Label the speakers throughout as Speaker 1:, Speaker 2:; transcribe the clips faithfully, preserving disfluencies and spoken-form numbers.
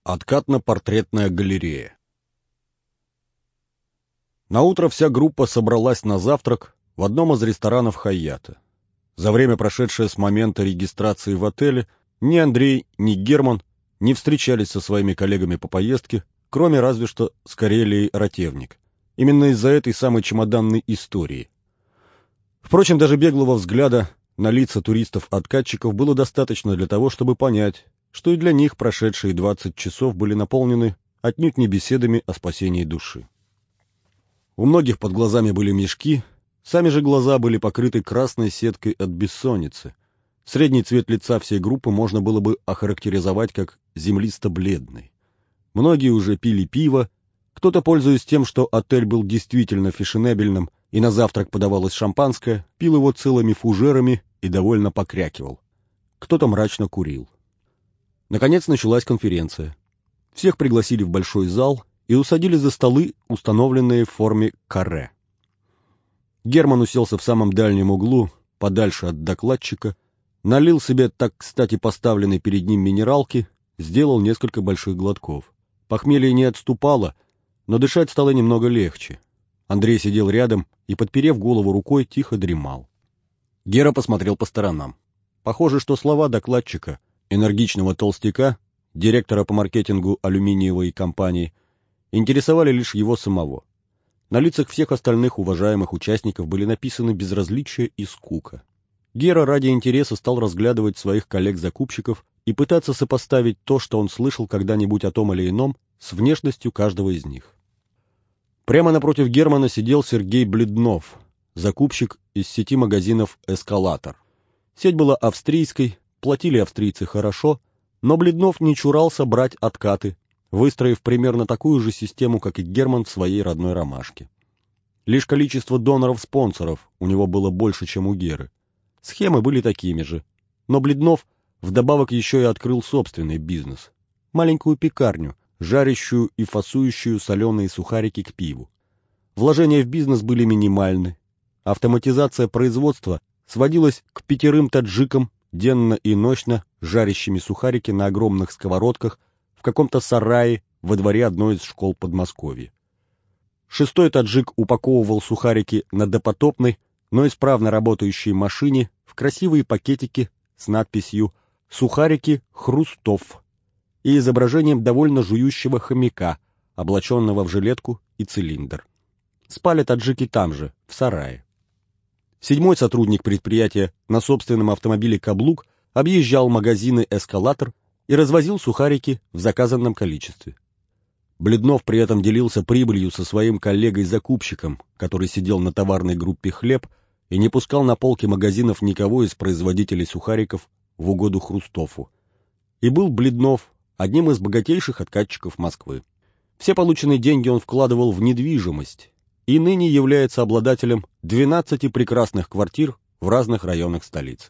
Speaker 1: Откатно-портретная галерея. Наутро вся группа собралась на завтрак в одном из ресторанов Хайята. За время, прошедшее с момента регистрации в отеле, ни Андрей, ни Герман не встречались со своими коллегами по поездке, кроме разве что с Карелией Ротевник. Именно из-за этой самой чемоданной истории. Впрочем, даже беглого взгляда на лица туристов-откатчиков было достаточно для того, чтобы понять, что и для них прошедшие двадцать часов были наполнены отнюдь не беседами о спасении души. У многих под глазами были мешки, сами же глаза были покрыты красной сеткой от бессонницы. Средний цвет лица всей группы можно было бы охарактеризовать как землисто-бледный. Многие уже пили пиво, кто-то, пользуясь тем, что отель был действительно фешенебельным и на завтрак подавалось шампанское, пил его целыми фужерами и довольно покрякивал. Кто-то мрачно курил. Наконец началась конференция. Всех пригласили в большой зал и усадили за столы, установленные в форме каре. Герман уселся в самом дальнем углу, подальше от докладчика, налил себе так кстати поставленной перед ним минералки, сделал несколько больших глотков. Похмелье не отступало, но дышать стало немного легче. Андрей сидел рядом и, подперев голову рукой, тихо дремал. Гера посмотрел по сторонам. Похоже, что слова докладчика, энергичного толстяка, директора по маркетингу алюминиевой компании, интересовали лишь его самого. На лицах всех остальных уважаемых участников были написаны безразличие и скука. Гера ради интереса стал разглядывать своих коллег-закупщиков и пытаться сопоставить то, что он слышал когда-нибудь о том или ином, с внешностью каждого из них. Прямо напротив Германа сидел Сергей Бледнов, закупщик из сети магазинов «Эскалатор». Сеть была австрийской, платили австрийцы хорошо, но Бледнов не чурался брать откаты, выстроив примерно такую же систему, как и Герман в своей родной ромашке. Лишь количество доноров-спонсоров у него было больше, чем у Геры. Схемы были такими же, но Бледнов вдобавок еще и открыл собственный бизнес. Маленькую пекарню, жарящую и фасующую соленые сухарики к пиву. Вложения в бизнес были минимальны. Автоматизация производства сводилась к пятерым таджикам, денно и ночно жарящими сухарики на огромных сковородках в каком-то сарае во дворе одной из школ Подмосковья. Шестой таджик упаковывал сухарики на допотопной, но исправно работающей машине в красивые пакетики с надписью «Сухарики Хрустов» и изображением довольно жующего хомяка, облаченного в жилетку и цилиндр. Спали таджики там же, в сарае. Седьмой сотрудник предприятия на собственном автомобиле «Каблук» объезжал магазины «Эскалатор» и развозил сухарики в заказанном количестве. Бледнов при этом делился прибылью со своим коллегой-закупщиком, который сидел на товарной группе «Хлеб» и не пускал на полки магазинов никого из производителей сухариков в угоду Хрустофу. И был Бледнов одним из богатейших откатчиков Москвы. Все полученные деньги он вкладывал в недвижимость и ныне является обладателем двенадцати прекрасных квартир в разных районах столицы.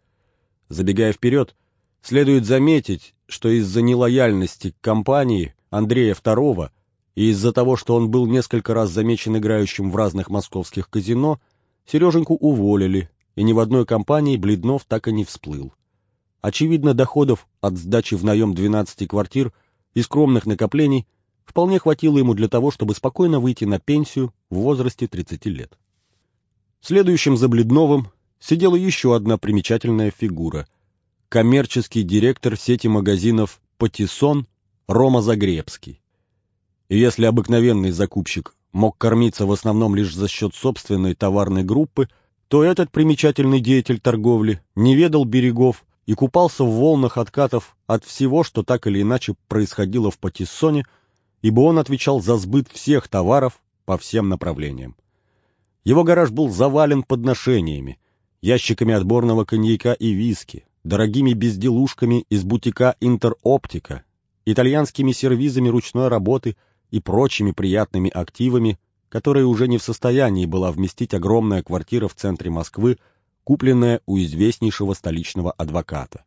Speaker 1: Забегая вперед, следует заметить, что из-за нелояльности к компании Андрея Второго и из-за того, что он был несколько раз замечен играющим в разных московских казино, Сереженьку уволили, и ни в одной компании Бледнов так и не всплыл. Очевидно, доходов от сдачи в наем двенадцати квартир и скромных накоплений вполне хватило ему для того, чтобы спокойно выйти на пенсию в возрасте тридцати лет. Следующим за Бледновым сидела еще одна примечательная фигура – коммерческий директор сети магазинов «Патиссон» Рома Загребский. И если обыкновенный закупщик мог кормиться в основном лишь за счет собственной товарной группы, то этот примечательный деятель торговли не ведал берегов и купался в волнах откатов от всего, что так или иначе происходило в Патиссоне, ибо он отвечал за сбыт всех товаров по всем направлениям. Его гараж был завален подношениями, ящиками отборного коньяка и виски, дорогими безделушками из бутика «Интероптика», итальянскими сервизами ручной работы и прочими приятными активами, которые уже не в состоянии была вместить огромная квартира в центре Москвы, купленная у известнейшего столичного адвоката.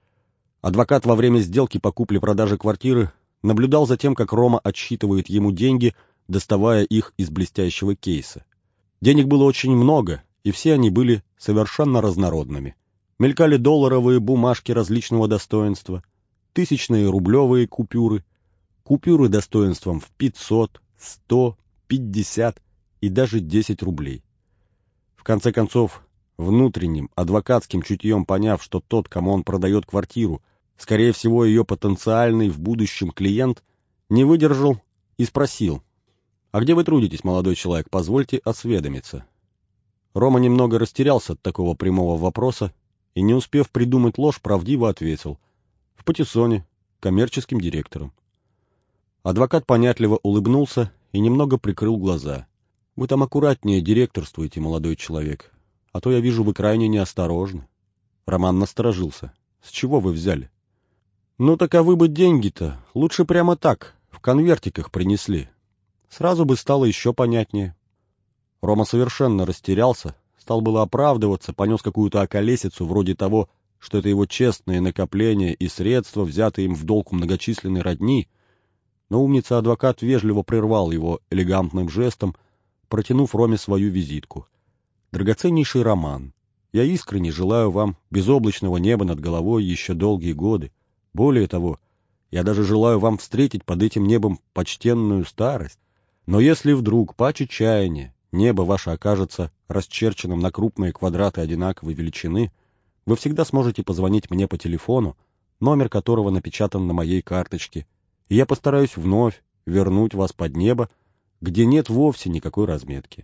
Speaker 1: Адвокат во время сделки по купле-продаже квартиры наблюдал за тем, как Рома отсчитывает ему деньги, доставая их из блестящего кейса. Денег было очень много, и все они были совершенно разнородными. Мелькали долларовые бумажки различного достоинства, тысячные рублевые купюры, купюры достоинством в пятьсот, сто, пятьдесят и даже десять рублей. В конце концов, внутренним адвокатским чутьем поняв, что тот, кому он продает квартиру, скорее всего, ее потенциальный в будущем клиент, не выдержал и спросил: «А где вы трудитесь, молодой человек? Позвольте осведомиться». Рома немного растерялся от такого прямого вопроса и, не успев придумать ложь, правдиво ответил: «В Патиссоне, коммерческим директором». Адвокат понятливо улыбнулся и немного прикрыл глаза. «Вы там аккуратнее директорствуете, молодой человек, а то я вижу, вы крайне неосторожны». Роман насторожился. «С чего вы взяли?» «Ну так а вы бы деньги-то лучше прямо так, в конвертиках принесли. Сразу бы стало еще понятнее». Рома совершенно растерялся, стал было оправдываться, понес какую-то околесицу вроде того, что это его честные накопления и средства, взятые им в долг у многочисленной родни, но умница-адвокат вежливо прервал его элегантным жестом, протянув Роме свою визитку. «Драгоценнейший Роман, я искренне желаю вам безоблачного неба над головой еще долгие годы. Более того, я даже желаю вам встретить под этим небом почтенную старость. Но если вдруг, по чаяния, небо ваше окажется расчерченным на крупные квадраты одинаковой величины, вы всегда сможете позвонить мне по телефону, номер которого напечатан на моей карточке, и я постараюсь вновь вернуть вас под небо, где нет вовсе никакой разметки».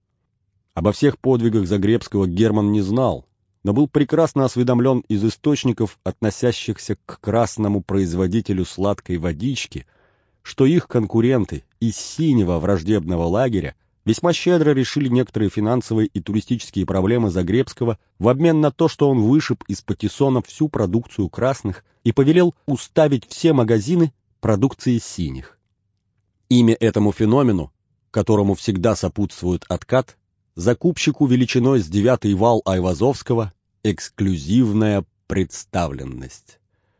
Speaker 1: Обо всех подвигах Загребского Герман не знал, но был прекрасно осведомлен из источников, относящихся к красному производителю сладкой водички, что их конкуренты из синего враждебного лагеря весьма щедро решили некоторые финансовые и туристические проблемы Загребского в обмен на то, что он вышиб из Патиссона всю продукцию красных и повелел уставить все магазины продукции синих. Имя этому феномену, которому всегда сопутствует откат, закупщику величиной с девятый вал Айвазовского — эксклюзивная представленность.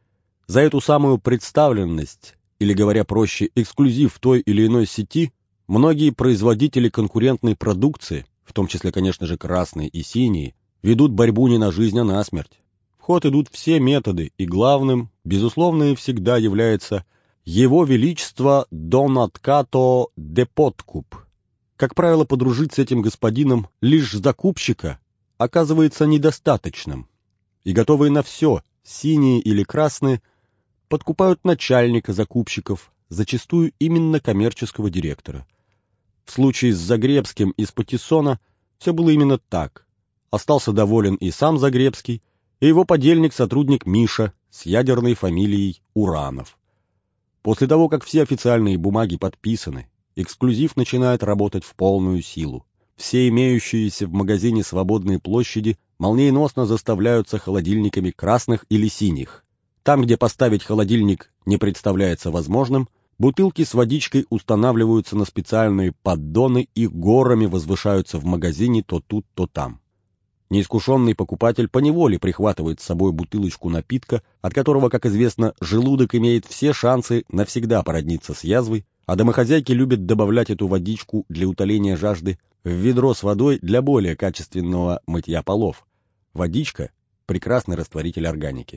Speaker 1: За эту самую представленность, или, говоря проще, эксклюзив в той или иной сети, многие производители конкурентной продукции, в том числе, конечно же, красные и синие, ведут борьбу не на жизнь, а на смерть. В ход идут все методы, и главным, безусловно, и всегда является «Его Величество Дон Откато де Подкуп». Как правило, подружить с этим господином лишь закупщика оказывается недостаточным, и готовые на все, синие или красные, подкупают начальника закупщиков, зачастую именно коммерческого директора. В случае с Загребским из Патиссона все было именно так. Остался доволен и сам Загребский, и его подельник-сотрудник Миша с ядерной фамилией Уранов. После того, как все официальные бумаги подписаны, эксклюзив начинает работать в полную силу. Все имеющиеся в магазине свободные площади молниеносно заставляются холодильниками красных или синих. Там, где поставить холодильник не представляется возможным, бутылки с водичкой устанавливаются на специальные поддоны и горами возвышаются в магазине то тут, то там. Неискушенный покупатель поневоле прихватывает с собой бутылочку напитка, от которого, как известно, желудок имеет все шансы навсегда породниться с язвой, а домохозяйки любят добавлять эту водичку для утоления жажды в ведро с водой для более качественного мытья полов. Водичка – прекрасный растворитель органики.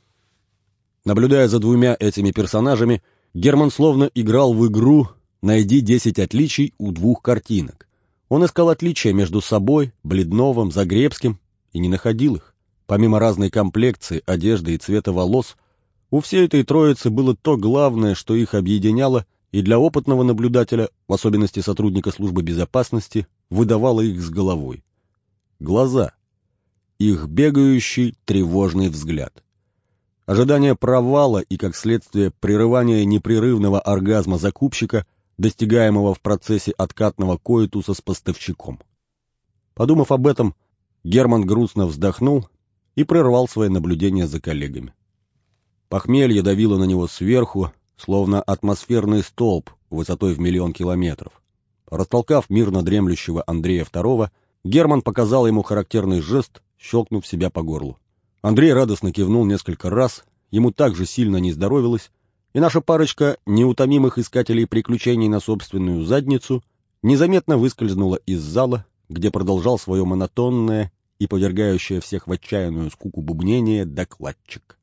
Speaker 1: Наблюдая за двумя этими персонажами, Герман словно играл в игру «Найди десять отличий у двух картинок». Он искал отличия между собой, Бледновым, Загребским, и не находил их. Помимо разной комплекции, одежды и цвета волос, у всей этой троицы было то главное, что их объединяло, и для опытного наблюдателя, в особенности сотрудника службы безопасности, выдавало их с головой. Глаза. Их бегающий, тревожный взгляд. Ожидание провала и, как следствие, прерывание непрерывного оргазма закупщика, достигаемого в процессе откатного коитуса с поставщиком. Подумав об этом, Герман грустно вздохнул и прервал свои наблюдения за коллегами. Похмелье давило на него сверху, словно атмосферный столб высотой в миллион километров. Растолкав мирно дремлющего Андрея Второго, Герман показал ему характерный жест, щелкнув себя по горлу. Андрей радостно кивнул несколько раз, ему также сильно не здоровилось, и наша парочка неутомимых искателей приключений на собственную задницу незаметно выскользнула из зала, где продолжал свое монотонное и повергающее всех в отчаянную скуку бубнение докладчик.